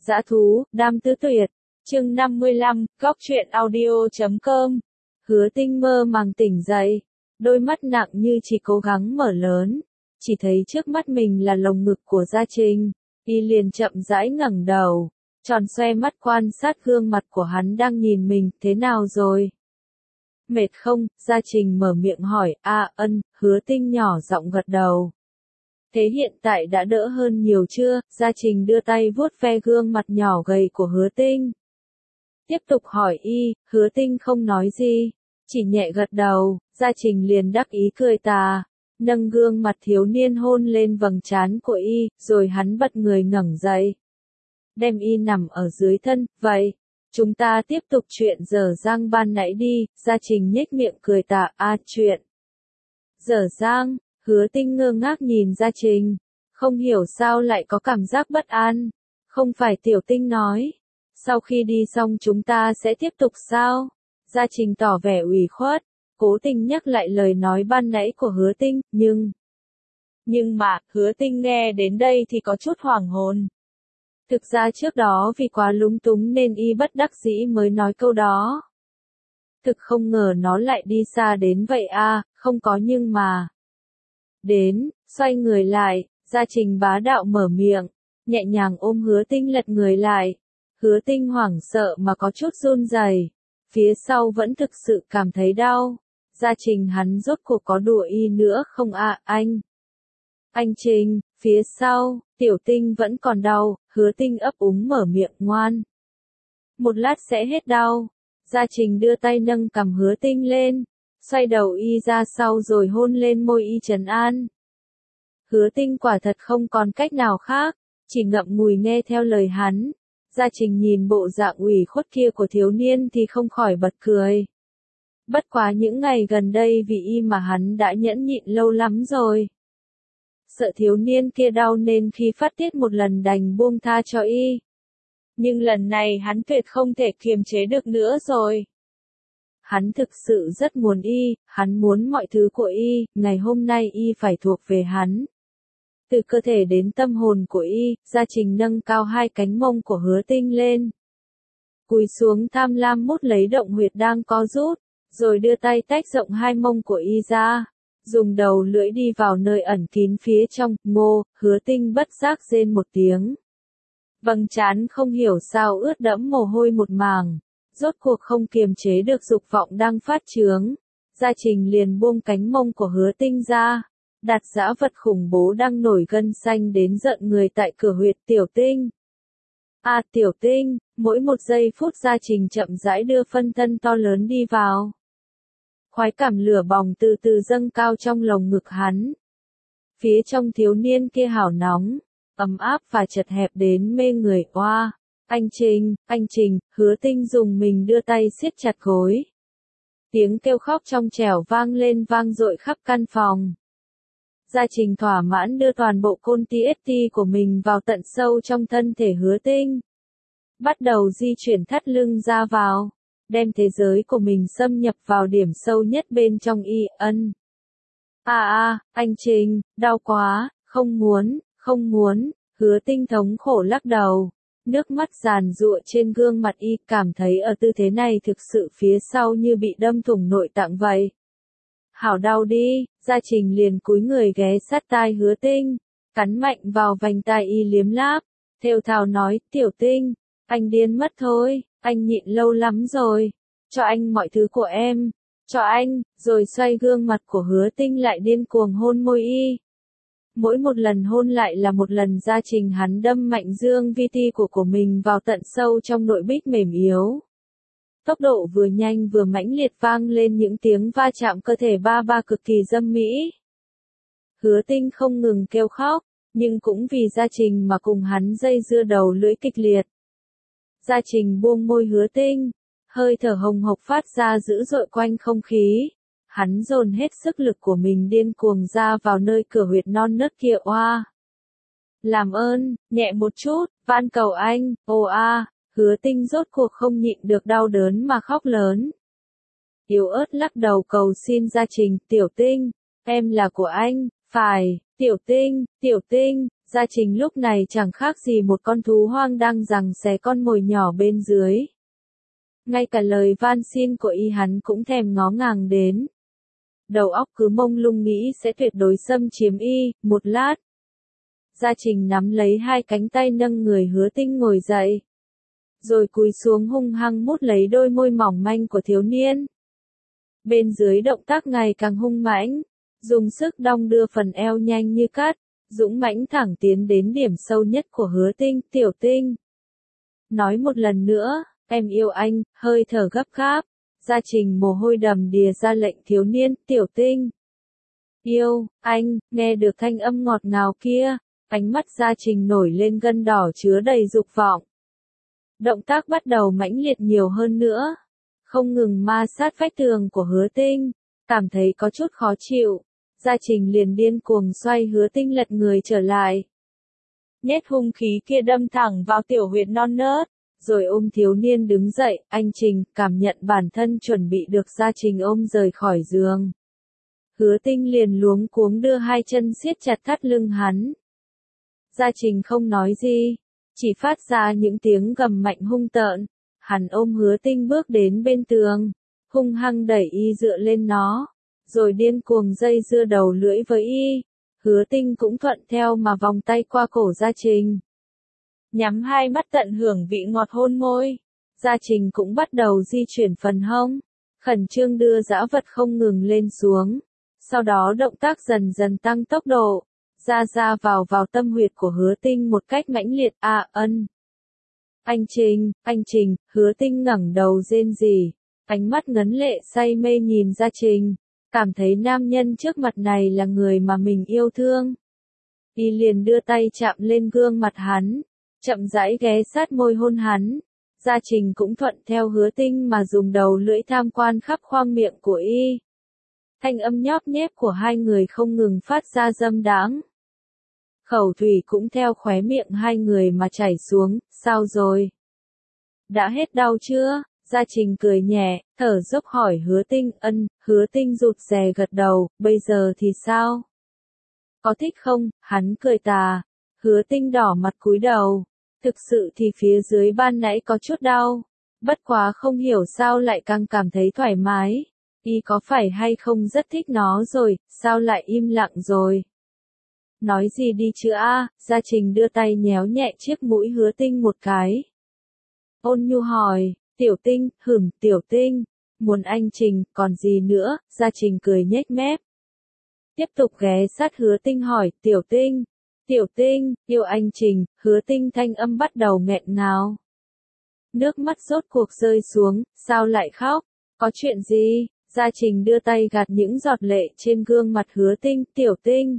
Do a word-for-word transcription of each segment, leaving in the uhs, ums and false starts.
Dã thú, Đam Tứ Tuyệt. Chương năm mươi lăm, góc truyện audio chấm com. Hứa Tinh mơ màng tỉnh dậy, đôi mắt nặng như chỉ cố gắng mở lớn, chỉ thấy trước mắt mình là lồng ngực của Gia Trình, y liền chậm rãi ngẩng đầu, tròn xoe mắt quan sát gương mặt của hắn đang nhìn mình, thế nào rồi? Mệt không? Gia Trình mở miệng hỏi. A ân, Hứa Tinh nhỏ giọng gật đầu. Thế hiện tại đã đỡ hơn nhiều chưa? Gia Trình đưa tay vuốt ve gương mặt nhỏ gầy của Hứa Tinh. Tiếp tục hỏi y, Hứa Tinh không nói gì, chỉ nhẹ gật đầu. Gia Trình liền đắc ý cười tà, nâng gương mặt thiếu niên hôn lên vầng trán của y, rồi hắn bật người ngẩng dậy, đem y nằm ở dưới thân. Vậy, chúng ta tiếp tục chuyện dở dang ban nãy đi. Gia Trình nhếch miệng cười tà. A chuyện dở dang? Hứa Tinh ngơ ngác nhìn Gia Trình, không hiểu sao lại có cảm giác bất an. Không phải Tiểu Tinh nói, sau khi đi xong chúng ta sẽ tiếp tục sao? Gia Trình tỏ vẻ ủy khuất, cố tình nhắc lại lời nói ban nãy của Hứa Tinh, nhưng... Nhưng mà, Hứa Tinh nghe đến đây thì có chút hoảng hồn. Thực ra trước đó vì quá lúng túng nên y bất đắc dĩ mới nói câu đó. Thực không ngờ nó lại đi xa đến vậy a, không có nhưng mà. Đến, xoay người lại, Gia Trình bá đạo mở miệng, nhẹ nhàng ôm Hứa Tinh lật người lại. Hứa Tinh hoảng sợ mà có chút run rẩy, phía sau vẫn thực sự cảm thấy đau. Gia Trình hắn rốt cuộc có đùa y nữa không a? À, anh? Anh Trình, phía sau, Tiểu Tinh vẫn còn đau. Hứa Tinh ấp úng mở miệng. Ngoan, một lát sẽ hết đau. Gia Trình đưa tay nâng cằm Hứa Tinh lên, xoay đầu y ra sau rồi hôn lên môi y trấn an. Hứa Tinh quả thật không còn cách nào khác, chỉ ngậm ngùi nghe theo lời hắn. Gia Trình nhìn bộ dạng ủy khuất kia của thiếu niên thì không khỏi bật cười. Bất quá những ngày gần đây vì y mà hắn đã nhẫn nhịn lâu lắm rồi. Sợ thiếu niên kia đau nên khi phát tiết một lần đành buông tha cho y. Nhưng lần này hắn tuyệt không thể kiềm chế được nữa rồi. Hắn thực sự rất muốn y, hắn muốn mọi thứ của y, ngày hôm nay y phải thuộc về hắn. Từ cơ thể đến tâm hồn của y, Gia Trình nâng cao hai cánh mông của Hứa Tinh lên. Cúi xuống tham lam mút lấy động huyệt đang co rút, rồi đưa tay tách rộng hai mông của y ra, dùng đầu lưỡi đi vào nơi ẩn kín phía trong. Ngô, Hứa Tinh bất giác rên một tiếng. Vầng trán không hiểu sao ướt đẫm mồ hôi một màng, rốt cuộc không kiềm chế được dục vọng đang phát chướng. Gia Trình liền buông cánh mông của Hứa Tinh ra, đặt dã vật khủng bố đang nổi gân xanh đến giận người tại cửa huyệt Tiểu Tinh. A à, Tiểu Tinh, mỗi một giây phút Gia Trình chậm rãi đưa phân thân to lớn đi vào. Khoái cảm lửa bỏng từ từ dâng cao trong lồng ngực hắn. Phía trong thiếu niên kia hào nóng, ấm áp và chật hẹp đến mê người. Oa, anh Trình, anh Trình. Hứa Tinh dùng mình đưa tay siết chặt gối. Tiếng kêu khóc trong trẻo vang lên vang dội khắp căn phòng. Gia Trình thỏa mãn đưa toàn bộ côn tê ét tê của mình vào tận sâu trong thân thể Hứa Tinh. Bắt đầu di chuyển thắt lưng ra vào, đem thế giới của mình xâm nhập vào điểm sâu nhất bên trong y. Ân. À à, anh Trình, đau quá, không muốn, không muốn. Hứa Tinh thống khổ lắc đầu, nước mắt giàn giụa trên gương mặt y, cảm thấy ở tư thế này thực sự phía sau như bị đâm thủng nội tạng vậy. Hảo đau đi. Gia Trình liền cúi người ghé sát tai Hứa Tinh, cắn mạnh vào vành tai y liếm láp, thều thào nói. Tiểu Tinh, anh điên mất thôi, anh nhịn lâu lắm rồi, cho anh mọi thứ của em, cho anh. Rồi xoay gương mặt của Hứa Tinh lại điên cuồng hôn môi y. Mỗi một lần hôn lại là một lần Gia Trình hắn đâm mạnh dương vi ti của của mình vào tận sâu trong nội bích mềm yếu. Tốc độ vừa nhanh vừa mãnh liệt, vang lên những tiếng va chạm cơ thể ba ba cực kỳ dâm mỹ. Hứa Tinh không ngừng kêu khóc, nhưng cũng vì Gia Trình mà cùng hắn dây dưa đầu lưỡi kịch liệt. Gia Trình buông môi Hứa Tinh, hơi thở hồng hộc phát ra dữ dội quanh không khí. Hắn dồn hết sức lực của mình điên cuồng ra vào nơi cửa huyệt non nớt kia. Oa, làm ơn, nhẹ một chút, van cầu anh. Ồ a. Hứa Tinh rốt cuộc không nhịn được đau đớn mà khóc lớn. Yếu ớt lắc đầu cầu xin Gia Trình. Tiểu Tinh, em là của anh, phải. Tiểu Tinh, Tiểu Tinh. Gia Trình lúc này chẳng khác gì một con thú hoang đang giằng xé con mồi nhỏ bên dưới. Ngay cả lời van xin của y hắn cũng thèm ngó ngàng đến. Đầu óc cứ mông lung nghĩ sẽ tuyệt đối xâm chiếm y, một lát. Gia Trình nắm lấy hai cánh tay nâng người Hứa Tinh ngồi dậy. Rồi cúi xuống hung hăng mút lấy đôi môi mỏng manh của thiếu niên. Bên dưới động tác ngày càng hung mãnh, dùng sức đong đưa phần eo nhanh như cắt, dũng mãnh thẳng tiến đến điểm sâu nhất của Hứa Tinh, Tiểu Tinh. Nói một lần nữa, em yêu anh, hơi thở gấp gáp. Gia Trình mồ hôi đầm đìa ra lệnh thiếu niên, Tiểu Tinh. Yêu, anh, nghe được thanh âm ngọt ngào kia, ánh mắt Gia Trình nổi lên gân đỏ chứa đầy dục vọng. Động tác bắt đầu mãnh liệt nhiều hơn nữa, không ngừng ma sát vách tường của Hứa Tinh, cảm thấy có chút khó chịu. Gia Trình liền điên cuồng xoay Hứa Tinh lật người trở lại. Nhét hung khí kia đâm thẳng vào tiểu huyệt non nớt. Rồi ôm thiếu niên đứng dậy, anh Trình cảm nhận bản thân chuẩn bị được Gia Trình ôm rời khỏi giường. Hứa Tinh liền luống cuống đưa hai chân siết chặt thắt lưng hắn. Gia Trình không nói gì, chỉ phát ra những tiếng gầm mạnh hung tợn. Hắn ôm Hứa Tinh bước đến bên tường, hung hăng đẩy y dựa lên nó, rồi điên cuồng dây dưa đầu lưỡi với y. Hứa Tinh cũng thuận theo mà vòng tay qua cổ Gia Trình. Nhắm hai mắt tận hưởng vị ngọt hôn môi, Gia Trình cũng bắt đầu di chuyển phần hông, khẩn trương đưa dã vật không ngừng lên xuống, sau đó động tác dần dần tăng tốc độ, ra ra vào vào tâm huyệt của Hứa Tinh một cách mãnh liệt. À ân. Anh Trình, anh Trình, Hứa Tinh ngẩng đầu rên rỉ, ánh mắt ngấn lệ say mê nhìn Gia Trình, cảm thấy nam nhân trước mặt này là người mà mình yêu thương. Y liền đưa tay chạm lên gương mặt hắn, chậm rãi ghé sát môi hôn hắn. Gia Trình cũng thuận theo Hứa Tinh mà dùng đầu lưỡi tham quan khắp khoang miệng của y. Thanh âm nhóp nhép của hai người không ngừng phát ra dâm đãng. Khẩu thủy cũng theo khóe miệng hai người mà chảy xuống. Sao rồi? Đã hết đau chưa? Gia Trình cười nhẹ, thở dốc hỏi Hứa Tinh. Ân. Hứa Tinh rụt rè gật đầu. Bây giờ thì sao? Có thích không? Hắn cười tà. Hứa Tinh đỏ mặt cúi đầu. Thực sự thì phía dưới ban nãy có chút đau, bất quá không hiểu sao lại càng cảm thấy thoải mái. Y có phải hay không rất thích nó rồi, sao lại im lặng rồi? Nói gì đi chứ a? Gia Trình đưa tay nhéo nhẹ chiếc mũi Hứa Tinh một cái. Ôn nhu hỏi, Tiểu Tinh, hửm, Tiểu Tinh, muốn anh Trình, còn gì nữa? Gia Trình cười nhếch mép. Tiếp tục ghé sát Hứa Tinh hỏi, Tiểu Tinh. Tiểu Tinh, yêu anh Trình. Hứa Tinh thanh âm bắt đầu nghẹn ngào. Nước mắt rốt cuộc rơi xuống, sao lại khóc? Có chuyện gì? Gia Trình đưa tay gạt những giọt lệ trên gương mặt Hứa Tinh. Tiểu Tinh.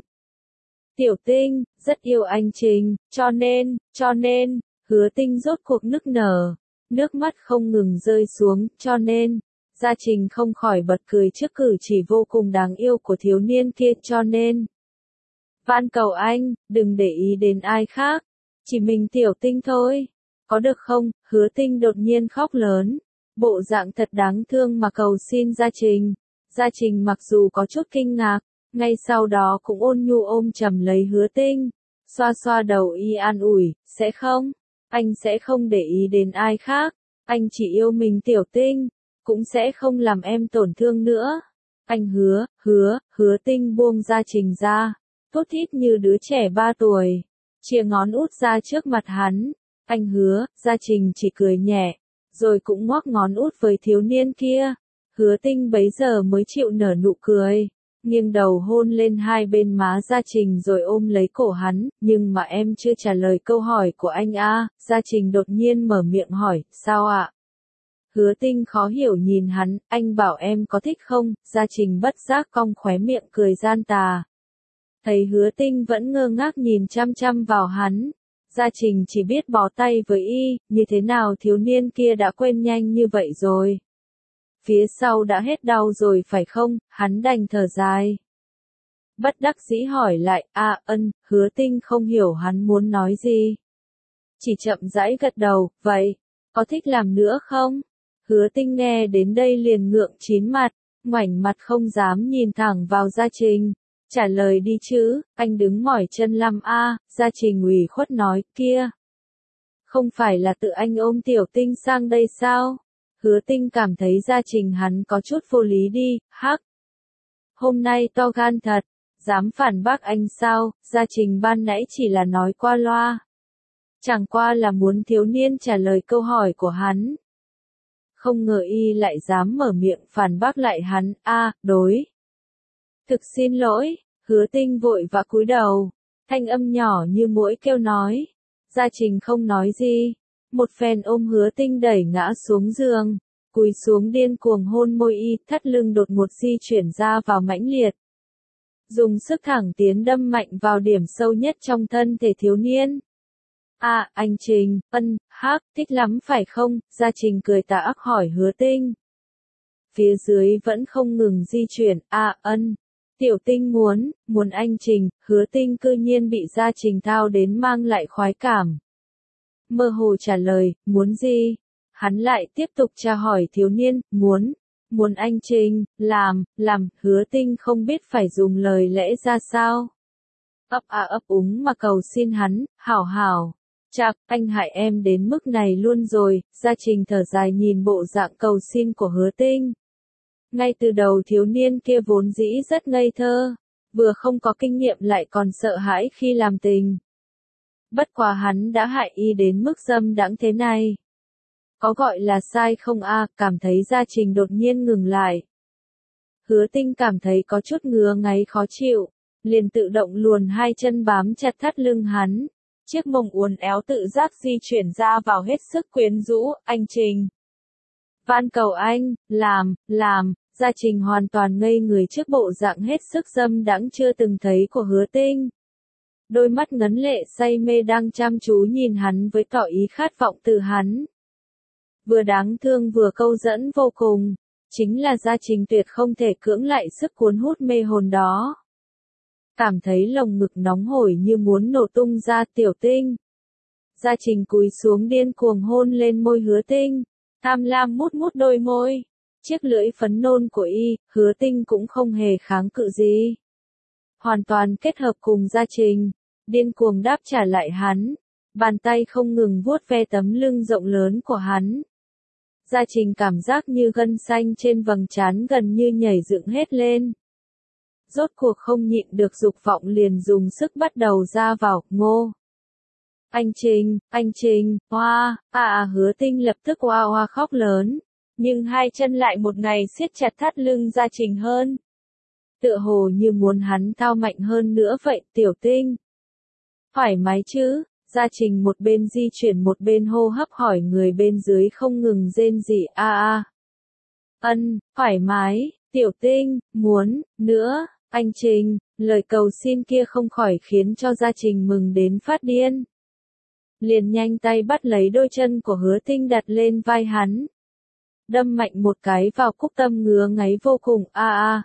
Tiểu Tinh, rất yêu anh Trình, cho nên, cho nên, Hứa Tinh rốt cuộc nức nở. Nước mắt không ngừng rơi xuống, cho nên, Gia Trình không khỏi bật cười trước cử chỉ vô cùng đáng yêu của thiếu niên kia. Cho nên, van cầu anh, đừng để ý đến ai khác, chỉ mình Tiểu Tinh thôi, có được không? Hứa Tinh đột nhiên khóc lớn, bộ dạng thật đáng thương mà cầu xin Gia Trình. Gia Trình mặc dù có chút kinh ngạc, ngay sau đó cũng ôn nhu ôm chầm lấy Hứa Tinh, xoa xoa đầu y an ủi, sẽ không, anh sẽ không để ý đến ai khác, anh chỉ yêu mình Tiểu Tinh, cũng sẽ không làm em tổn thương nữa. Anh hứa, hứa, Hứa Tinh buông Gia Trình ra, thút thít như đứa trẻ ba tuổi, chìa ngón út ra trước mặt hắn. Anh hứa. Gia Trình chỉ cười nhẹ, rồi cũng ngoắc ngón út với thiếu niên kia. Hứa Tinh bấy giờ mới chịu nở nụ cười, nghiêng đầu hôn lên hai bên má Gia Trình rồi ôm lấy cổ hắn. Nhưng mà em chưa trả lời câu hỏi của anh a. Gia Trình đột nhiên mở miệng hỏi, sao ạ? Hứa Tinh khó hiểu nhìn hắn, anh bảo em có thích không? Gia Trình bất giác cong khóe miệng cười gian tà. Thấy Hứa Tinh vẫn ngơ ngác nhìn chăm chăm vào hắn, Gia Trình chỉ biết bó tay với y. Như thế nào thiếu niên kia đã quên nhanh như vậy rồi? Phía sau đã hết đau rồi phải không? Hắn đành thở dài. Bất đắc dĩ hỏi lại, à ân. Hứa Tinh không hiểu hắn muốn nói gì, chỉ chậm rãi gật đầu. Vậy, có thích làm nữa không? Hứa Tinh nghe đến đây liền ngượng chín mặt, ngoảnh mặt không dám nhìn thẳng vào Gia Trình. trả lời đi chứ, anh đứng mỏi chân lắm a, Gia Trình ủy khuất nói, kia. Không phải là tự anh ôm Tiểu Tinh sang đây sao? Hứa Tinh cảm thấy Gia Trình hắn có chút vô lý đi, hắc. Hôm nay to gan thật, dám phản bác anh sao, Gia Trình ban nãy chỉ là nói qua loa. Chẳng qua là muốn thiếu niên trả lời câu hỏi của hắn. Không ngờ y lại dám mở miệng phản bác lại hắn, a, đối. Thực xin lỗi, Hứa Tinh vội vã cúi đầu, thanh âm nhỏ như muỗi kêu nói. Gia Trình không nói gì, một phen ôm Hứa Tinh đẩy ngã xuống giường, cúi xuống điên cuồng hôn môi y, thắt lưng đột ngột di chuyển ra vào mãnh liệt. Dùng sức thẳng tiến đâm mạnh vào điểm sâu nhất trong thân thể thiếu niên. À, anh Trình, ân, hắc, thích lắm phải không? Gia Trình cười tà ác hỏi Hứa Tinh. Phía dưới vẫn không ngừng di chuyển, à, ân. Tiểu Tinh muốn, muốn anh Trình, Hứa Tinh cư nhiên bị Gia Trình thao đến mang lại khoái cảm. Mơ hồ trả lời, muốn gì? Hắn lại tiếp tục tra hỏi thiếu niên, muốn, muốn anh Trình, làm, làm, Hứa Tinh không biết phải dùng lời lẽ ra sao. Ấp à ấp úng mà cầu xin hắn, hảo hảo. Chạc, anh hại em đến mức này luôn rồi, Gia Trình thở dài nhìn bộ dạng cầu xin của Hứa Tinh. Ngay từ đầu thiếu niên kia vốn dĩ rất ngây thơ, vừa không có kinh nghiệm lại còn sợ hãi khi làm tình. Bất quá hắn đã hại y đến mức dâm đãng thế này. Có gọi là sai không a? Cảm thấy Gia Trình đột nhiên ngừng lại. Hứa Tinh cảm thấy có chút ngứa ngáy khó chịu, liền tự động luồn hai chân bám chặt thắt lưng hắn. Chiếc mông uốn éo tự giác di chuyển ra vào hết sức quyến rũ, anh Trình. Van cầu anh, làm, làm, Gia Trình hoàn toàn ngây người trước bộ dạng hết sức dâm đãng chưa từng thấy của Hứa Tinh. Đôi mắt ngấn lệ say mê đang chăm chú nhìn hắn với tỏ ý khát vọng từ hắn. Vừa đáng thương vừa câu dẫn vô cùng, chính là Gia Trình tuyệt không thể cưỡng lại sức cuốn hút mê hồn đó. Cảm thấy lồng ngực nóng hổi như muốn nổ tung ra. Tiểu Tinh. Gia Trình cúi xuống điên cuồng hôn lên môi Hứa Tinh, tham lam mút mút đôi môi. Chiếc lưỡi phấn nôn của y, Hứa Tinh cũng không hề kháng cự gì. Hoàn toàn kết hợp cùng Gia Trình, điên cuồng đáp trả lại hắn, bàn tay không ngừng vuốt ve tấm lưng rộng lớn của hắn. Gia Trình cảm giác như gân xanh trên vầng trán gần như nhảy dựng hết lên. Rốt cuộc không nhịn được dục vọng liền dùng sức bắt đầu ra vào, ngô. Anh Trình, anh Trình, hoa, à, à Hứa Tinh lập tức hoa hoa khóc lớn, nhưng hai chân lại một ngày siết chặt thắt lưng Gia Trình hơn. Tựa hồ như muốn hắn thao mạnh hơn nữa vậy. Tiểu Tinh. Thoải mái chứ? Gia Trình một bên di chuyển một bên hô hấp hỏi người bên dưới không ngừng rên rỉ, a a. Ân, thoải mái, Tiểu Tinh, muốn, nữa, anh Trình, lời cầu xin kia không khỏi khiến cho Gia Trình mừng đến phát điên. Liền nhanh tay bắt lấy đôi chân của Hứa Tinh đặt lên vai hắn. Đâm mạnh một cái vào cúc tâm ngứa ngáy vô cùng, a a.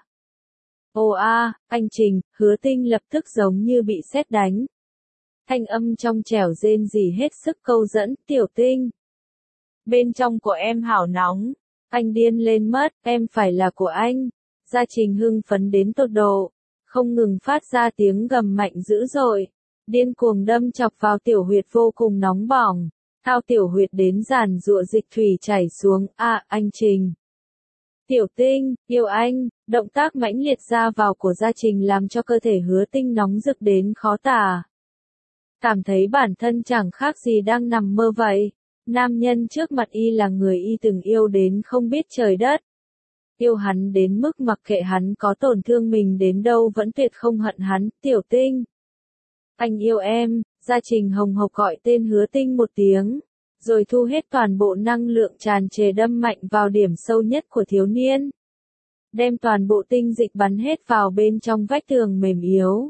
Ồ a, anh Trình, Hứa Tinh lập tức giống như bị sét đánh. Thanh âm trong trẻo rên rỉ hết sức câu dẫn. Tiểu Tinh. Bên trong của em hảo nóng, anh điên lên mất, em phải là của anh. Gia Trình hưng phấn đến tột độ, không ngừng phát ra tiếng gầm mạnh dữ dội, điên cuồng đâm chọc vào tiểu huyệt vô cùng nóng bỏng, thao tiểu huyệt đến giàn giụa dịch thủy chảy xuống. À, anh Trình. Tiểu Tinh, yêu anh, động tác mãnh liệt ra vào của Gia Trình làm cho cơ thể Hứa Tinh nóng rực đến khó tả. Cảm thấy bản thân chẳng khác gì đang nằm mơ vậy. Nam nhân trước mặt y là người y từng yêu đến không biết trời đất. Yêu hắn đến mức mặc kệ hắn có tổn thương mình đến đâu vẫn tuyệt không hận hắn. Tiểu Tinh. Anh yêu em. Gia Trình hồng hộc gọi tên Hứa Tinh một tiếng, rồi thu hết toàn bộ năng lượng tràn trề đâm mạnh vào điểm sâu nhất của thiếu niên. Đem toàn bộ tinh dịch bắn hết vào bên trong vách tường mềm yếu.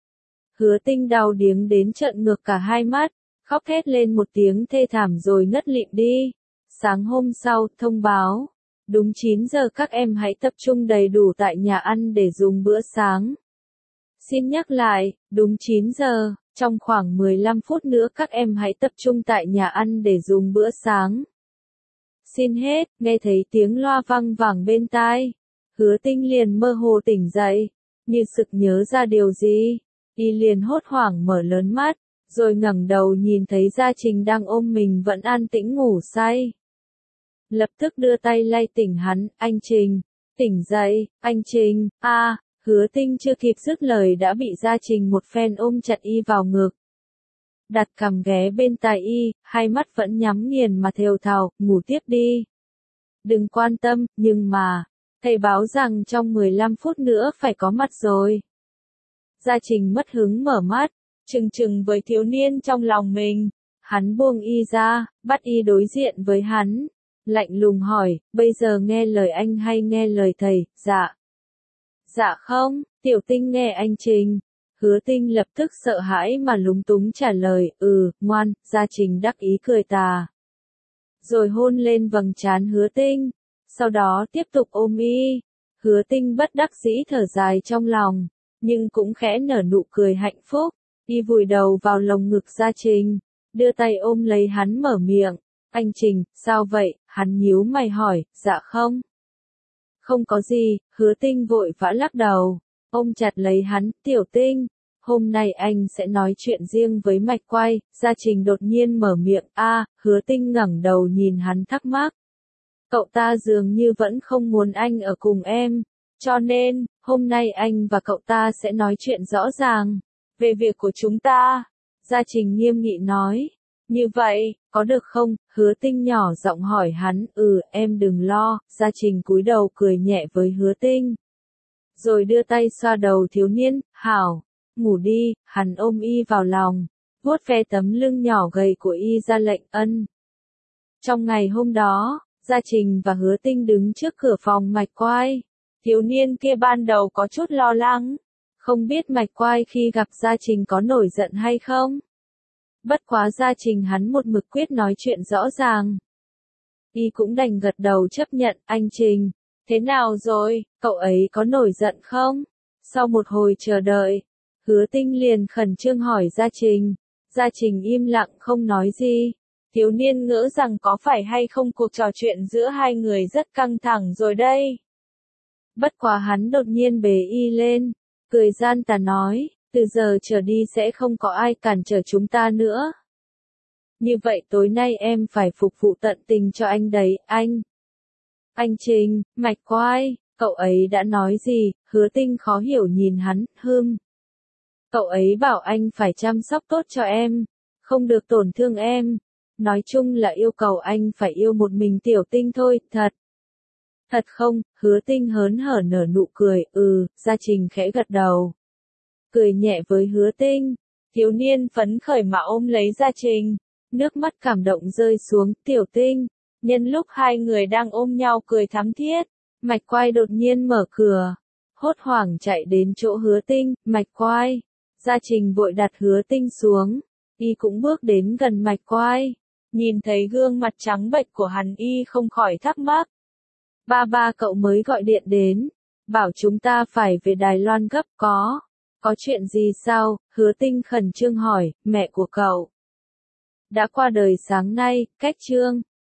Hứa Tinh đau điếng đến trợn ngược cả hai mắt, khóc thét lên một tiếng thê thảm rồi ngất lịm đi. Sáng hôm sau, thông báo. Đúng chín giờ các em hãy tập trung đầy đủ tại nhà ăn để dùng bữa sáng. Xin nhắc lại, đúng chín giờ, trong khoảng mười lăm phút nữa các em hãy tập trung tại nhà ăn để dùng bữa sáng. Xin hết, nghe thấy tiếng loa vang vẳng bên tai. Hứa Tinh liền mơ hồ tỉnh dậy. Như sực nhớ ra điều gì, y liền hốt hoảng mở lớn mắt, rồi ngẩng đầu nhìn thấy Gia Trình đang ôm mình vẫn an tĩnh ngủ say. Lập tức đưa tay lay tỉnh hắn, anh Trình, tỉnh dậy, anh Trình, a, Hứa Tinh chưa kịp dứt lời đã bị Gia Trình một phen ôm chặt y vào ngực. Đặt cằm ghé bên tai y, hai mắt vẫn nhắm nghiền mà thều thào, ngủ tiếp đi. Đừng quan tâm, nhưng mà, thầy báo rằng trong mười lăm phút nữa phải có mặt rồi. Gia Trình mất hứng mở mắt, trừng trừng với thiếu niên trong lòng mình. Hắn buông y ra, bắt y đối diện với hắn. Lạnh lùng hỏi, bây giờ nghe lời anh hay nghe lời thầy? Dạ. Dạ không, Tiểu Tinh nghe anh Trình. Hứa Tinh lập tức sợ hãi mà lúng túng trả lời, ừ, ngoan. Gia Trình đắc ý cười tà. Rồi hôn lên vầng trán Hứa Tinh. Sau đó tiếp tục ôm y. Hứa Tinh bất đắc dĩ thở dài trong lòng, nhưng cũng khẽ nở nụ cười hạnh phúc. Y vùi đầu vào lồng ngực Gia Trình, đưa tay ôm lấy hắn mở miệng. Anh Trình, sao vậy? Hắn nhíu mày hỏi, dạ không. Không có gì, Hứa Tinh vội vã lắc đầu, ôm chặt lấy hắn, Tiểu Tinh. Hôm nay anh sẽ nói chuyện riêng với Mạch Quay. Gia Trình đột nhiên mở miệng, a, Hứa Tinh ngẩng đầu nhìn hắn thắc mắc. Cậu ta dường như vẫn không muốn anh ở cùng em, cho nên, hôm nay anh và cậu ta sẽ nói chuyện rõ ràng, về việc của chúng ta. Gia Trình nghiêm nghị nói, như vậy, có được không? Hứa Tinh nhỏ giọng hỏi hắn, ừ, em đừng lo. Gia Trình cúi đầu cười nhẹ với Hứa Tinh, rồi đưa tay xoa đầu thiếu niên, hảo, ngủ đi. Hắn ôm y vào lòng, vuốt ve tấm lưng nhỏ gầy của y ra lệnh ân. Trong ngày hôm đó, Gia Trình và Hứa Tinh đứng trước cửa phòng Mạch Quai. Thiếu niên kia ban đầu có chút lo lắng, không biết Mạch Quai khi gặp Gia Trình có nổi giận hay không. Bất quá Gia Trình hắn một mực quyết nói chuyện rõ ràng. Y cũng đành gật đầu chấp nhận, anh Trình, thế nào rồi, cậu ấy có nổi giận không? Sau một hồi chờ đợi, Hứa Tinh liền khẩn trương hỏi Gia Trình. Gia Trình im lặng không nói gì. Thiếu niên ngỡ rằng có phải hay không cuộc trò chuyện giữa hai người rất căng thẳng rồi đây. Bất quá hắn đột nhiên bế y lên, cười gian tà nói, từ giờ trở đi sẽ không có ai cản trở chúng ta nữa. Như vậy tối nay em phải phục vụ tận tình cho anh đấy, anh. Anh Trình, Mạch Quai, cậu ấy đã nói gì? Hứa Tinh khó hiểu nhìn hắn, hừm. Cậu ấy bảo anh phải chăm sóc tốt cho em, không được tổn thương em. Nói chung là yêu cầu anh phải yêu một mình Tiểu Tinh thôi, thật. Thật không? Hứa Tinh hớn hở nở nụ cười, ừ. Gia Trình khẽ gật đầu, cười nhẹ với Hứa Tinh. Thiếu niên phấn khởi mà ôm lấy Gia Trình, nước mắt cảm động rơi xuống. Tiểu Tinh, nhân lúc hai người đang ôm nhau cười thắm thiết, Mạch Quai đột nhiên mở cửa, hốt hoảng chạy đến chỗ Hứa Tinh. Mạch Quai. Gia Trình vội đặt Hứa Tinh xuống, y cũng bước đến gần Mạch Quai. Nhìn thấy gương mặt trắng bệch của hắn, y không khỏi thắc mắc. Ba ba cậu mới gọi điện đến, bảo chúng ta phải về Đài Loan gấp. Có, có chuyện gì sao? Hứa Tinh khẩn trương hỏi. Mẹ của cậu đã qua đời sáng nay. Cách chương